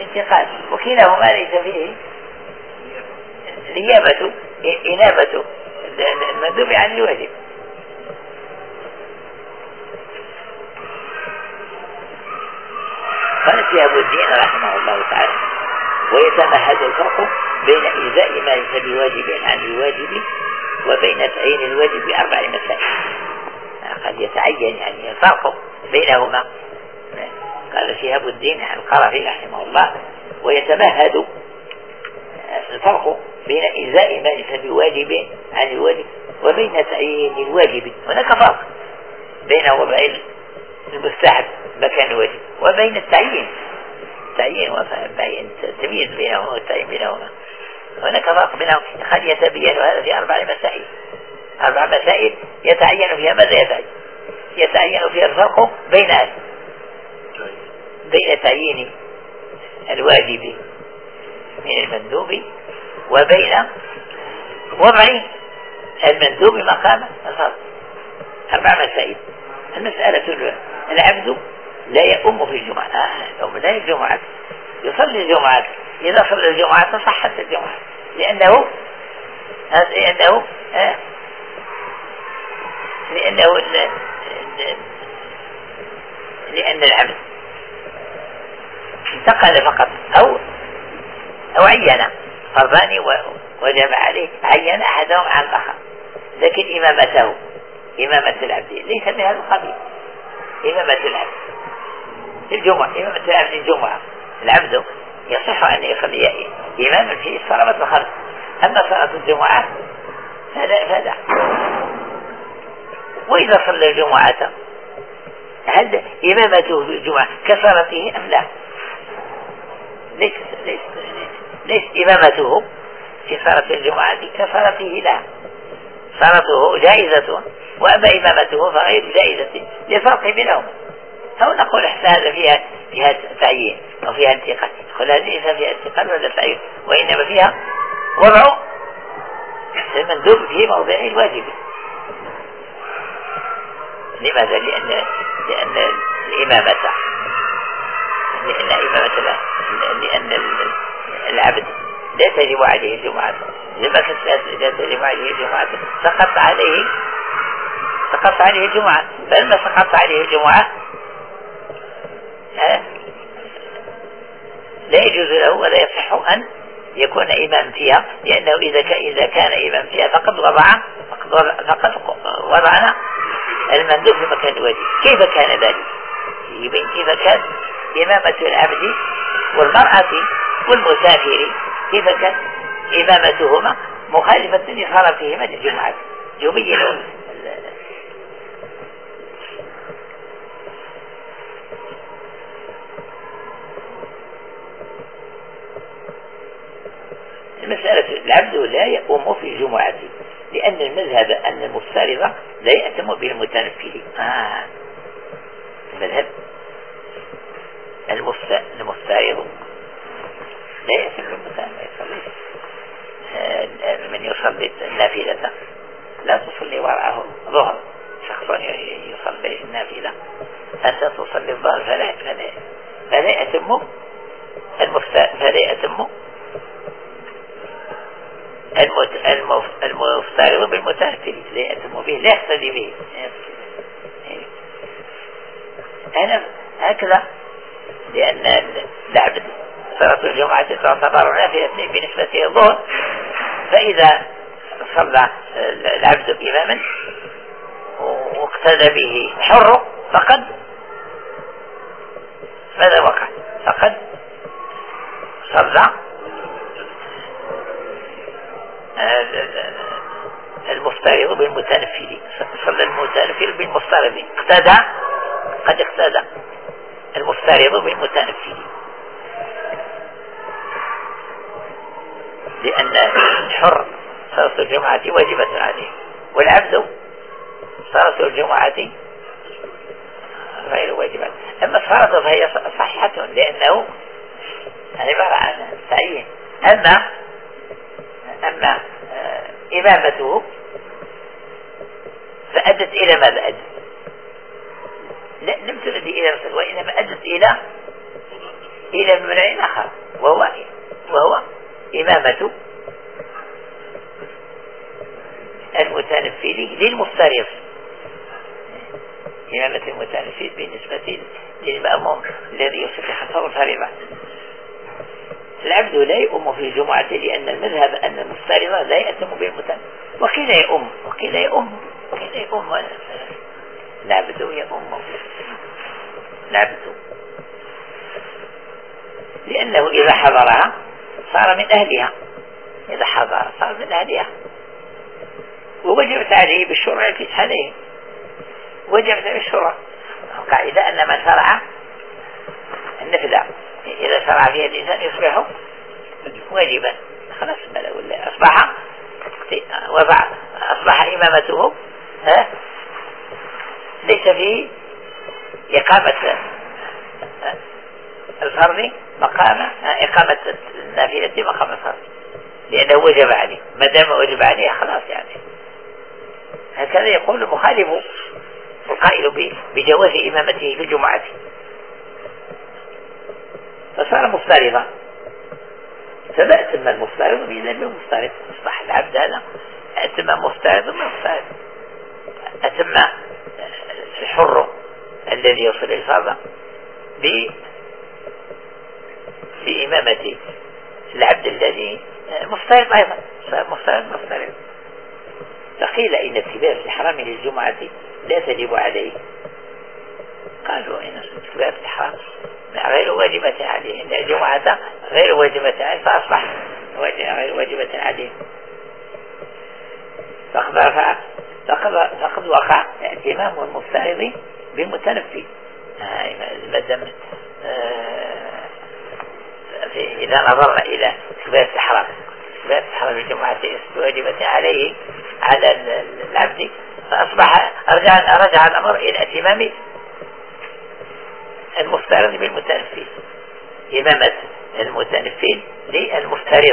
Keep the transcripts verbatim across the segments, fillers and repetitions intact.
انتقال، وكلاهما ليس فيه نيابة إنابة المندوب عن الواجب. قال شهاب الدين رحمه الله تعالى: ويتمهد الفرق بين إجزاء ما ليس بواجب عن الواجب وبين تعيين الواجب بأربع مسائل. قد يتعين يعني الفرق بينهما. قال شهاب الدين القرافي رحمه الله: ويتمهد الفرق بين إجزاء ما ليس بواجب عن الواجب وبين تعيين الواجب. هناك فرق بينه وبين المستحب مكان الواجب وبين التعيين التعيين وبين التمييز بينهما والتعيين بينهما. هناك فرق بينهم قد يتبين هذا في أربع مسائل. أربع مسائل يتعين فيها ماذا يتعين؟ يتعين فيها الفرق بين بين تعيين الواجب من المندوب وبين وضع المندوب مقام الفرض. أربع مسائل. المسألة: العبد لا يؤم في الجمعة. آه لا الجمعة يصلي الجمعة، إذا صلى الجمعة صحت الجمعة، لأنه لأنه آه لأنه لأن العبد انتقل فقط أو أو عين فرضان وجب عليه، عين أحدهم عن الآخر، لكن إمامته إمامة العبد ليس من هذا القبيل. إمامة العبد في الجمعة، إمامة العبد الجمعة، العبد يصح أن يصلي إماما في صلاة الخمس، أما صلاة الجمعة فلا فلا. وإذا صلى الجمعة هل إمامته في الجمعة كصلاته أم لا؟ ليس ليس ليس إمامته في صلاة الجمعة كصلاته لا، صلاته جائزة، وأما إمامته فغير جائزة للفرق بينهم. أو نقول هذا فيها فيها تعيين أو فيها انتقال، قل هذه ليس فيها انتقال ولا تعيين، وإنما فيها وضع المندوب في موضع الواجب. لماذا؟ لأن لأن الإمامة لأن إمامة لأن العبد لا تجب عليه الجمعة، لما كانت لا تجب عليه الجمعة سقط عليه سقط عليه الجمعة، فلما سقط عليه الجمعة لا يجوز له ولا يصح أن يكون إمام فيها، لأنه إذا كان إذا كان إمام فيها فقد وضع فقد وضعنا المندوب في مكان الواجب. كيف كان ذلك؟ يبين كيف كان إمامة العبد والمرأة والمسافر، كيف كان إمامتهما مخالفة لصلاتهما للجمعة. يبين المسألة: العبد لا يقوم في الجمعة، لأن المذهب أن المفترض لا يأتم بالمتنفل. آه. المذهب المفترض لا يأتم بالمتنفل. آه. من يصلي النافلة لا تصلي وراءه ظهر، شخص يصلي النافلة أنت تصلي الظهر فلا فلا فلا يأتم فلا يأتم المفترض بالمتنفل، لا يأتم به، لا يقتدي به. أنا هكذا، لأن العبد صلاة الجمعة تعتبر نافلة بالنسبة للظهر، فإذا صلى العبد إماما واقتدى به حر فقد ماذا وقع؟ فقد صلى المفترض بالمتنفل، صلى المتنفل بالمفترض، اقتدى قد اقتدى المفترض بالمتنفل، لأن الحر صلاة الجمعة واجبة عليه، والعبد صلاة الجمعة غير واجبة. أما الفرض فهي صحيحة لأنه عبارة عن تعيين. أما أما آه إمامته فأدت إلى ماذا أدت؟ لم تؤدي إلى رسل، وإنما أدت إلى إلى آخر وهو وهو إمامة المتنفل للمفترض، إمامة المتنفل بالنسبة للمأموم الذي يصلي خلفه الفريضة. العبد لا يؤم في الجمعة لأن المذهب أن المفترض لا يأتم بالمتنفل، وكذا يؤم وكذا يؤم وكذا يؤم العبد يؤم العبد، لأنه إذا حضرها صار من أهلها، إذا حضر صار من أهلها، ووجبت عليه بالشرع في عليه، وجبت بالشرع قاعدة أن من شرع النفل إذا شرع فيها الإنسان يصبح واجبا، خلاص بلا ولا أصبح وضع أصبح إمامته ها ليس فيه إقامة الفرض مقام إقامة النافلة مقام الفرض، لأنه وجب عليه، ما دام وجب عليه خلاص يعني. هكذا يقول المخالف القائل بجواز إمامته في الجمعة، فصار مفترضا، فما أتم المفترض بإذن المفترض، أصبح العبد هذا أتم مفترض مفترض، أتم الحر الذي يصل الفرض بإمامة العبد الذي مفترض أيضا، صار مفترض مفترض. فقيل إن اتباع الإحرام للجمعة لا تجب عليه، قالوا إن اتباع الإحرام غير واجبة عليه، إن الجمعة غير واجبة عليه، فأصبح غير واجبة عليه، فقد فقد فقد وقع اهتمام المفترض بالمتنفل. إذا نظرنا إلى اتباع الإحرام، اتباع الإحرام الجمعة واجبة عليه على العبد، فأصبح رجع رجع الأمر إلى اهتمام المفترض بالمتنفل، إمامة المتنفل للمفترض.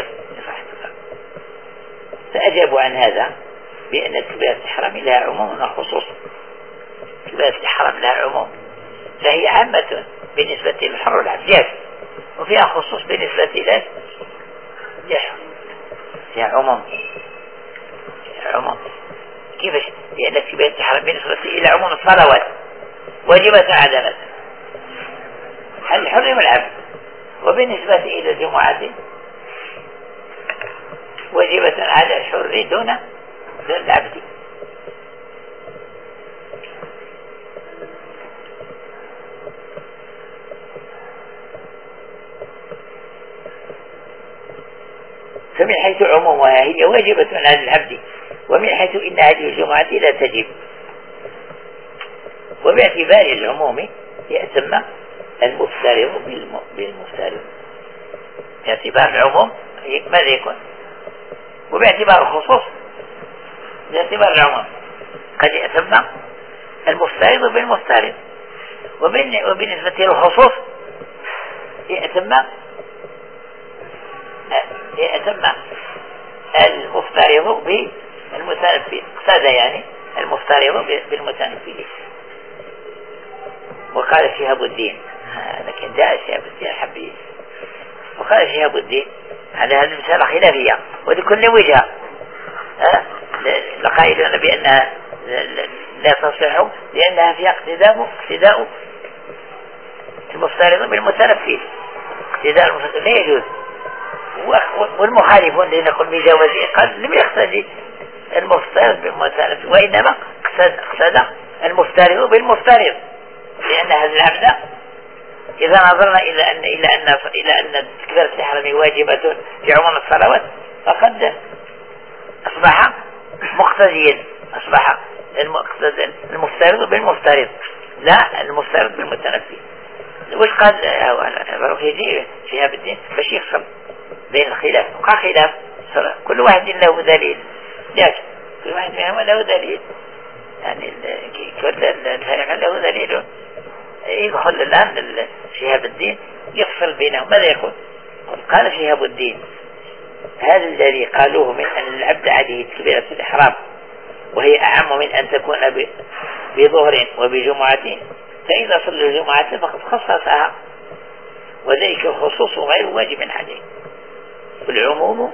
فأجابوا عن هذا بأن اتباع الإحرام لها عموم وخصوص، اتباع الإحرام لها عموم، فهي عامة بالنسبة للحر والعبد، وفيها خصوص بالنسبة له يحرم، فيها عموم عموم. كيفاش؟ لأن اتباع الإحرام بالنسبة إلى عموم الصلوات واجبة على مثلا الحر والعبد، وبالنسبة إلى الجمعة واجبة على الحر دون دون العبد. فمن حيث عمومها هي واجبة على العبد، ومن حيث إن هذه الجمعة لا تجب، وباعتبار العموم يأتم المفترض بالمفترض، باعتبار العموم ماذا يكون، وباعتبار الخصوص باعتبار العموم قد يأتم المفترض بالمفترض، وبالنسبة للخصوص يأتم يأتم المفترض بالمتنفل، اقتدى يعني المفترض بالمتنفل. وقال شهاب الدين، لكن جاء شهاب الدين حبيب، وقال شهاب الدين على هذه المسألة خلافية ولكل وجهة، لقائلون بأنها لا تصح لأنها فيها اقتداء اقتداء المفترض بالمتنفل، اقتداء المفترض لا يجوز، والمخالفون الذين يقول بجوازه قال لم يقتدي المفترض بالمتنفل، وإنما اقتدى المفترض بالمفترض، لأن هذا العبد إذا نظرنا إلى أن إلى أن إلى أن تكبيرة الإحرام واجبة في عموم الصلوات فقد أصبح مقتديا، أصبح المفترض بالمفترض لا المفترض بالمتنفل. وش قال الرفيدي شهاب الدين باش يفصل بين الخلاف، وقع خلاف كل واحد له دليل، ليش كل واحد منهم له دليل، يعني كل الفريق له دليل، يدخل الآن شهاب الدين يفصل بينهم. ماذا يقول؟ قال شهاب الدين هذا الذي قالوه من أن العبد عليه تكبيرة الإحرام وهي أعم من أن تكون بظهر وبجمعة، فإذا صلى الجمعة فقد خصصها وذلك الخصوص غير واجب عليه، والعموم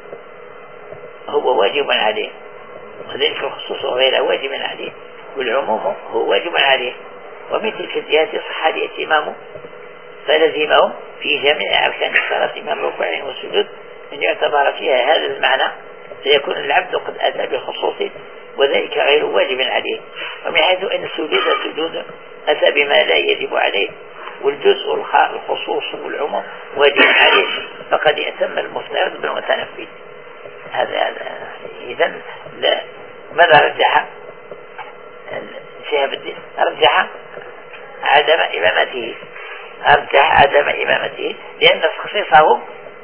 هو واجب عليه، وذلك الخصوص غير واجب عليه، والعموم هو واجب عليه. ومن تلك الجهات صح الائتمام، فلزمهم في جميع أركان الصلاة من الركوع والسجود أن يعتبر فيها هذا المعنى، فيكون العبد قد أتى بخصوص وذلك غير واجب عليه. ومن حيث أن السجود سجود أتى بما لا يجب عليه، والجزء الخصوص والعموم واجب عليه، فقد يأتم المفترض بالمتنفذ. هذا هذا إذن لا ماذا رجح شهاب الدين؟ رجح عدم إمامته، رجح عدم إمامته لأن تخصيصه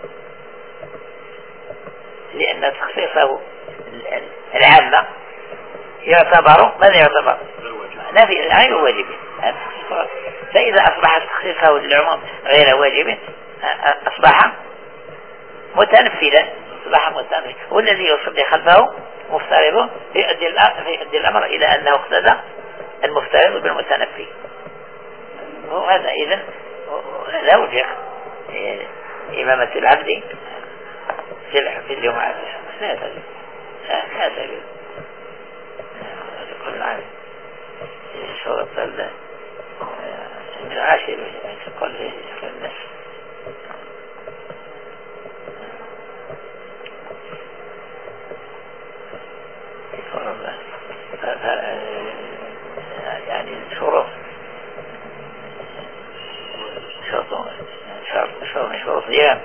لأن تخصيصه العامة يعتبر ماذا يعتبر؟ نفي غير واجب. فإذا أصبح تخصيصه للعموم غير واجب أصبح متنفذا، أصبح متنفذا، والذي يصلي خلفه مفترض فيؤدي الأمر إلى أنه اقتدى المفترض بالمتنفذ. وهذا إذن لا وجه إمامة العبد في الجمعة لا تجد لا تجد كل عام شرط العاشر يقول في الناس يعني شروط شروط شروط شروط الإمام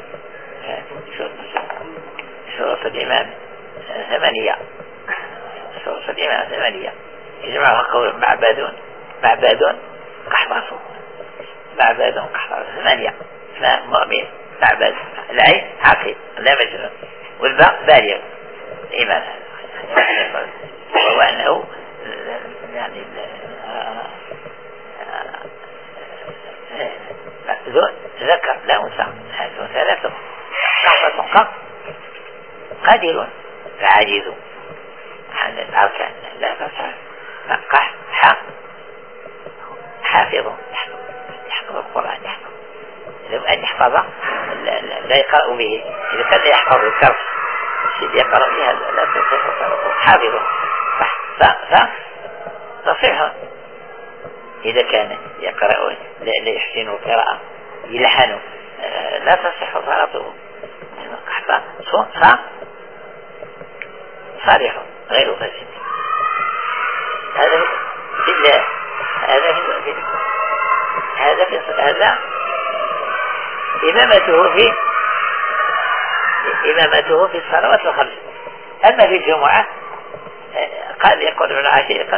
شروط الإمام ثمانية شروط الإمام ثمانية يجمعها قول معبادون معبادون قحطاس معبادون قحطاس ثمانية اسماء مؤمن معباد العين عقيد لا مجنون والباء بالغ الإمام وهو أنه يعني ذكر لا أنثى ثلاثة قحطة قط قادر فعاجز عن الأركان لا تصح قح ح حافظ يحفظ القرآن يحفظ لو أن يحفظ لا يقرأ به إذا كان يحفظ الكرس الشيء يقرأ به هذا لا تصح حافظ ف تصح إذا كان يقرأ لا يحسن القراءة يلحن لا تصح صلاته قحطة ص صالح غير فاسد. هذا في الله هذا في هذا في هذا إمامته في إمامته في الصلوات الخمس. أما في الجمعة قال يقول ابن عاشر قد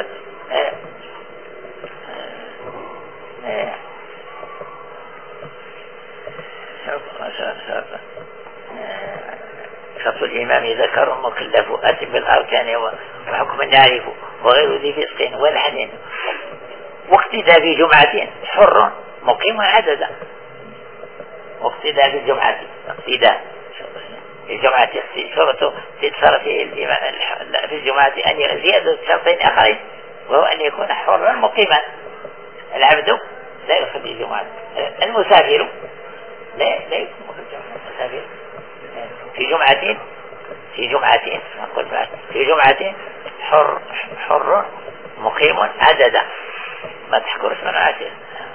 شرط الإمام ذكر مكلف أتم بالأركان وحكم نعرف وغير ذي فسق والحنين واقتدى في جمعة حر مقيم عددا. واقتدى في الجمعة اقتدى في الجمعة شرطه تتصرف في الجمعة أن زيادة شرطين آخرين وهو أن يكون حرا مقيما. العبد لا يصلي الجمعة، المسافر لا لا يكون في الجمعة المسافر في جمعة في جمعة في جمعة حر حر مقيم عددا ما تحكر اسم العاشر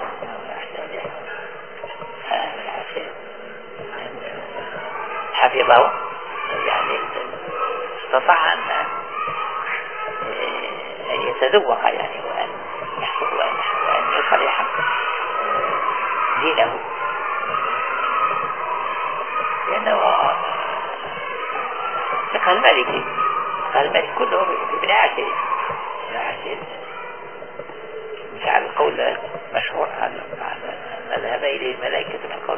حفظه يعني استطاع أن أن يتذوق يعني وأن يحفظ وأن يصلح دينه لأنه فقه المالكي فقه المالكي كله في ابن عاشر ابن عاشر جعل القول مشهور على مذهب إليه الملائكة من القول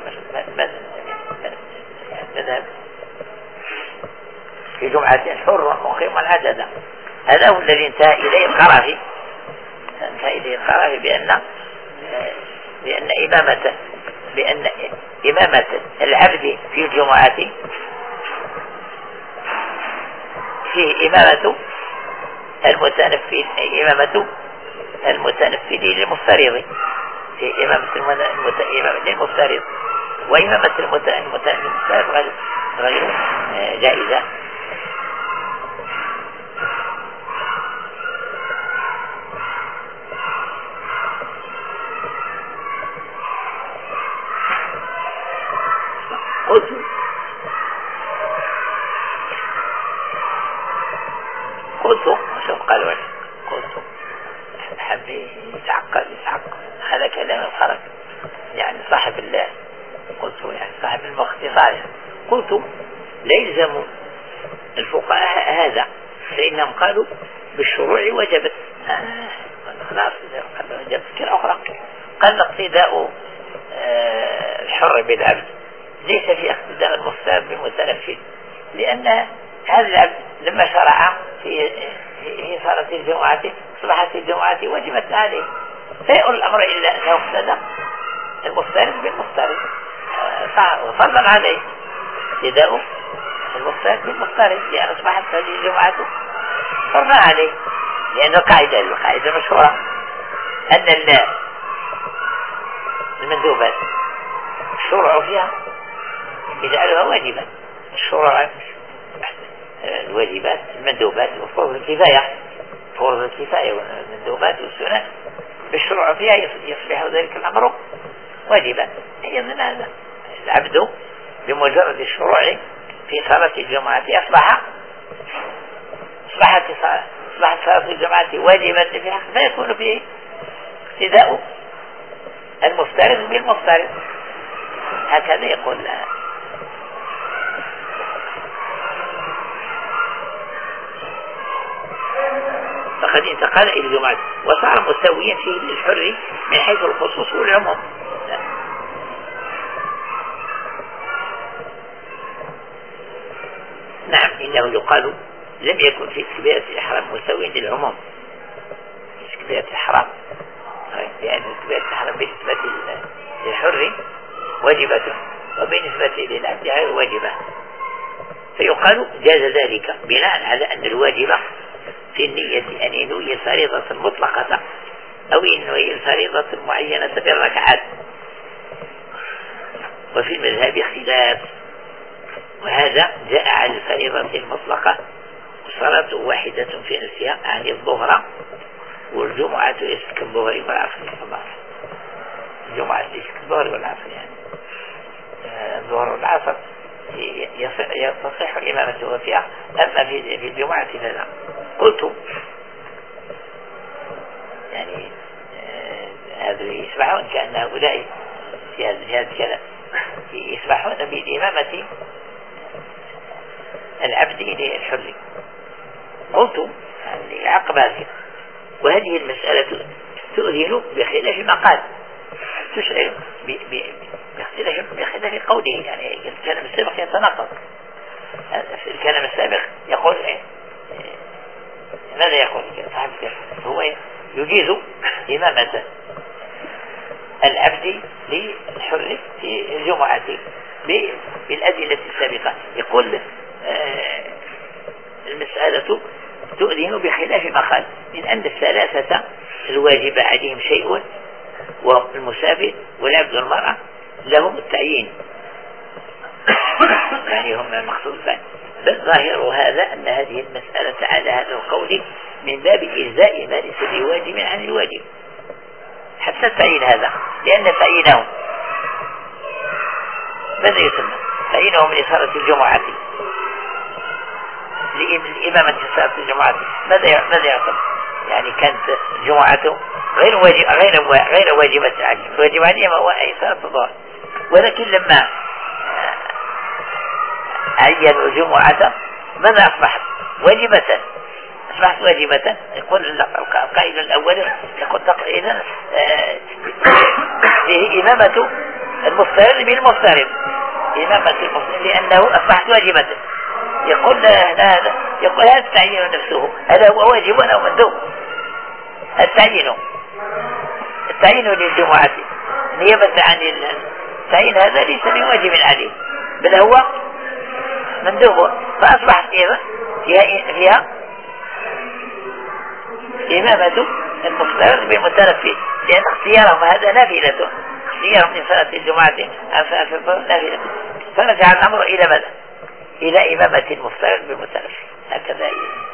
مذهب في جمعة حر مقيم عددا. هذا هو الذي انتهى إليه القرافي انتهى إليه القرافي بأن بأن إمامة بأن إمامة العبد في الجمعة فيه إمامة المتنفذ إمامة المتنفذ للمفترض في إمامة المفترض وإمامة المتنفذ غير غير جائزة. قلت قلت شوف قالوا قلت حبي يتعقل يتعقل هذا كلام الخرج يعني صاحب الله قلت يعني صاحب المختصر يعني. قلت لا يلزم الفقهاء هذا فإنهم قالوا بالشروع وجبت آه خلاص وجبت فكرة أخرى. قال اقتداء آه الحر بالعبد ليس في اقتداء المختار بالمتنفذ، لأن هذا العبد لما شرع في في صلاة الجمعة أصبحت الجمعة وجبت عليه، فيقول الأمر إلا أنه اقتدى المفترض بالمفترض فضلا عليه اقتداء المفترض بالمفترض، لأن أصبحت هذه الجمعة فرضا عليه، لأنه قاعدة القاعدة المشهورة أن المندوبات الشروع فيها يجعلها واجبا. الشروع الواجبات المندوبات وفرض الكفاية فرض الكفاية والمندوبات والسنن الشروع فيها يصبح ذلك الأمر واجبا. أيضا هذا العبد بمجرد الشروع في صلاة الجمعة أصبح أصبحت أصبحت صلاة الجمعة واجبة في حق، فيكون فيه اقتداء المفترض بالمفترض، هكذا يقول. فقد انتقل إلى الجمعة وصار مسويا فيه للحر من حيث الخصوص والعموم. نعم إنه يقال لم يكن في كبيرة الإحرام مسويا للعموم، في كبيرة الإحرام لأن كبيرة الإحرام بالنسبة للحر واجبة وبالنسبة للعبد غير واجبة، فيقال جاز ذلك بناء على أن الواجبة في النية أن ينوي الفريضة المطلقة أو ينوي الفريضة المعينة بالركعات. وفي المذهب خلاف، وهذا جاء على الفريضة المطلقة والصلاة واحدة في نفسها عن الظهر والجمعة ليست كالظهر والعصر. الجمعة ليست كالظهر والعصر، يعني الظهر والعصر يصح إمامته فيها، أما في الجمعة فلا. قلت يعني هذا يسمعون كأن هؤلاء في هذا الكلام يسمحون بالإمامة العبد للحر. قلت يعني عقباتي، وهذه المسألة تؤذن بخلاف ما قال، تشعر بخلاف بخلاف قوله، يعني الكلام السابق يتناقض. في الكلام السابق يقول إيه؟ ماذا يقول صاحب الكلام؟ هو يجيز إمامة العبد للحر في الجمعة بالأدلة السابقة. يقول آه المسألة تؤذن بخلاف ما قال، من أن الثلاثة الواجب عليهم شيء والمسافر والعبد والمرأة لهم التعيين، يعني هم المقصود فان. بل ظاهر هذا أن هذه المسألة على هذا القول من باب إجزاء ما ليس بواجب عن الواجب حتى تعيين هذا، لأن تعيينهم ماذا يسمى؟ تعيينهم لصلاة الجمعة لإمامة صلاة الجمعة ماذا ماذا يعتبر؟ يعني كانت الجمعة غير واجب غير غير واجبة عليهم، الواجب عليهم هو أي صلاة الظهر، ولكن لما عينوا الجمعة ماذا أصبحت؟ واجبة، أصبحت واجبة. يقول القائل الأول يقول إذن فيه إمامة المفترض بالمفترض، إمامة المفترض لأنه أصبحت واجبة. يقول هذا يقول هذا التعيين نفسه هذا هو واجب أو مندوب. التعيين التعيين للجمعة نيابة عن التعيين هذا ليس بواجب عليه، بل هو مندوب، فأصبحت فيها فيها إمامة المفترض بالمتنفذ، لأن اختيارهم هذا نافلة، نية من صلاة الجمعة نافلة، فرجع الأمر إلى ماذا؟ إلى إمامة المفترض بالمتلف. هكذا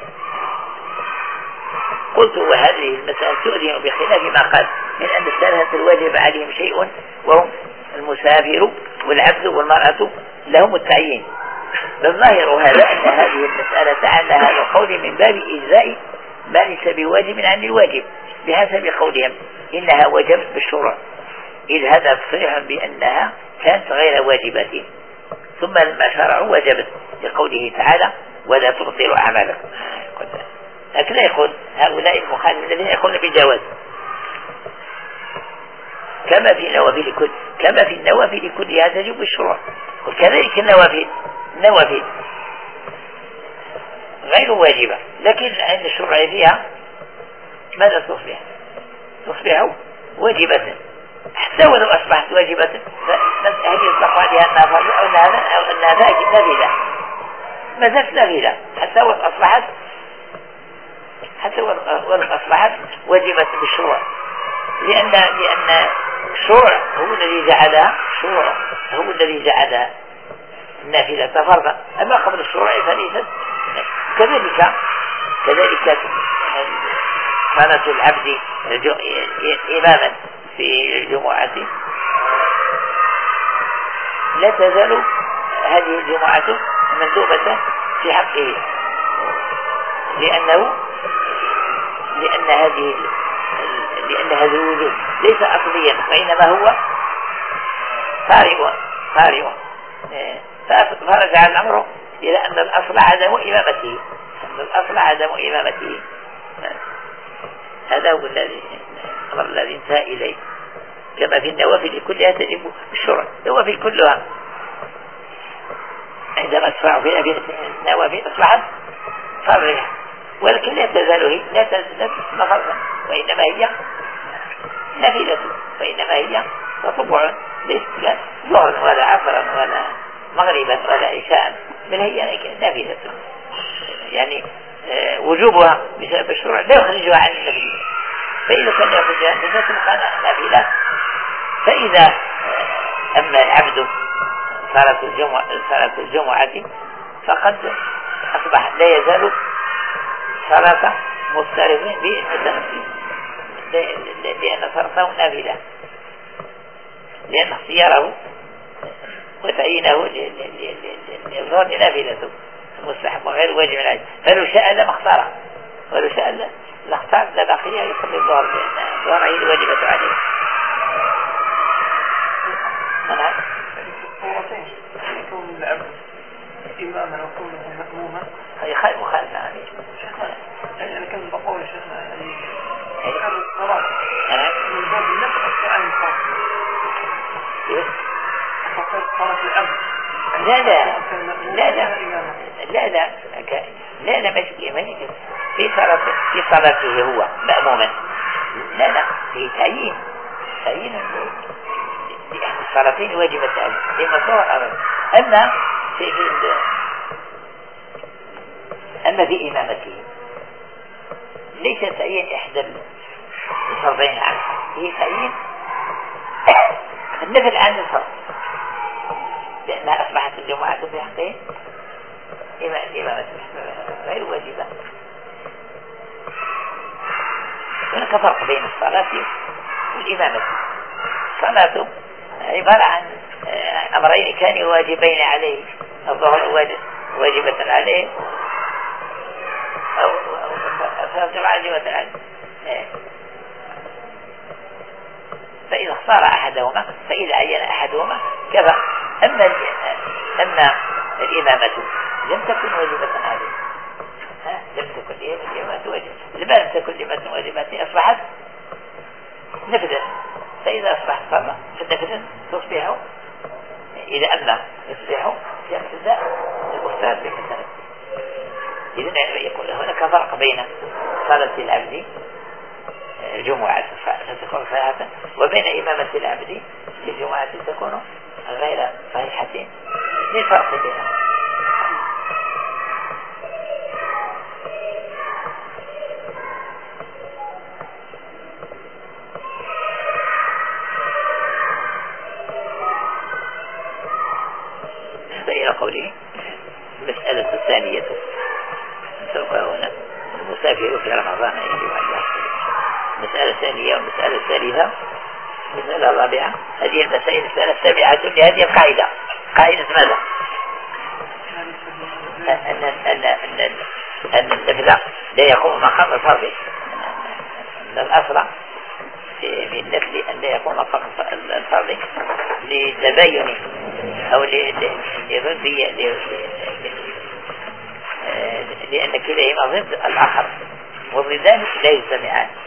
قلت وهذه المسألة تؤذن بخلاف ما قال من أن الثلاثة الواجب عليهم شيء وهم المسافر والعبد والمرأة لهم التعيين. بالظاهر هذا أن هذه المسألة تعالى هذا القول من باب إجزاء ما ليس بواجب عن الواجب بحسب قولهم إنها وجبت بالشروع، إذ هذا صريح بأنها كانت غير واجبة ثم لما شرعوا وجبت لقوله تعالى ولا تبطلوا أعمالكم. لكن لا يقول هؤلاء المخالفين الذين يقولون بالجواز كما في النوافل كل كما في النوافل كلها تجب الشروع، وكذلك النوافل النوافل غير واجبة لكن عند الشروع فيها ماذا تصبح؟ تصبح واجبة حتى ولو أصبحت واجبة هل يطلق عليها أنها فرض أو أنها نافلة؟ ما زالت نافلة حتى ولو أصبحت حتى ولو أصبحت واجبة بالشروع، لأن لأن الشروع هو الذي جعلها شروع هو الذي جعلها النافلة فرضا، أما قبل الشروع فليست كذلك. كذلك صلاة العبد إماما في الجمعة لا تزال هذه الجمعة مندوبة في حقه، لأنه لأن هذه لأن هذا الوجوب ليس أصليا وإنما هو طارئ طارئ فرجع الأمر إلى أن الأصل عدم إمامته أن الأصل عدم إمامته. هذا هو الذي الأمر الذي انتهى إليه. كما في النوافل كلها تجب الشرع، النوافل كلها عندما تفعل في النوافل أصبحت فرضية، ولكن لا تزال هي لا تزال فرضا وإنما هي نافلة، وإنما هي تطبع ليست ظهرا ولا عصرا ولا مغربا ولا عشاء، بل هي نافلة يعني وجوبها بسبب الشروع لا يخرجها عن النافلة، فإذا كان يخرجها عن النافلة تبقى نافلة. فإذا أما العبد صلاة الجمعة صلاة الجمعة فقد أصبح لا يزال صلاة مفترض بالمتنفل لأن صلاته نافلة، لأن اختياره وتعيينه للظهر نافلة مستحب غير واجب عليه، فلو شاء لما اختاره ولو شاء لاختار لبقيه يصلي الظهر لأن الظهر هي الواجبة عليه. نعم. يكون العبد إماما وكونه مأموما هي خير مخالفة عليه. يعني أنا كنت بقول شيخنا يعني كان الصلاة من باب النفس عن الفرق. كيف؟ فقط صلاة العبد. لا لا لا لا لا لا لا لا ماشي ماشي في صلاة في صلاته هو مأموما، لا لا في تعيين تعيين الصلاتين واجبتان إما الظهر أو أما في في أما في إمامته ليس تعيين إحدى الفرضين عنها، هي تعيين النفل عن الفرض، لأنها أصبحت الجمعة في حقين إمامة غير واجبة. هناك فرق بين الصلاة والإمامة. الصلاة عبارة عن أمرين كان واجبين عليه، الظهر واجبة عليه أو الجمعة واجبة عليه، فإذا اختار أحدهما فإذا عين أحدهما كفى. أما أما الإمامة لم تكن واجبة عليه، لم تكن الإمامة واجبة، لما لم تكن الإمامة واجبة أصبحت نفلا، فإذا أصبحت فرضا فالنفل تصبح إذا أما يصبح في ابتداء المختار بمثلا. إذن يقول هناك فرق بين صلاة العبد الجمعة فتكون صحيحة وبين إمامة العبد الجمعة تكون غير صحيحة، ليه فرق بينهم؟ بالنسبة إلى قوله المسألة الثانية نتركها هنا المسافر في رمضان يجب أن يحصل. المسألة الثانية والمسألة الثالثة المسألة الرابعة هذه المسائل الثلاث تابعة لهذه القاعدة. قاعدة ماذا؟ أن أن أن أن النفل لا يقوم مقام الفرض. أن الأصل في النفل أن لا يقوم مقام الفرض لتباين أو لضدية لأن كلاهما ضد الآخر وبذلك لا يجتمعان.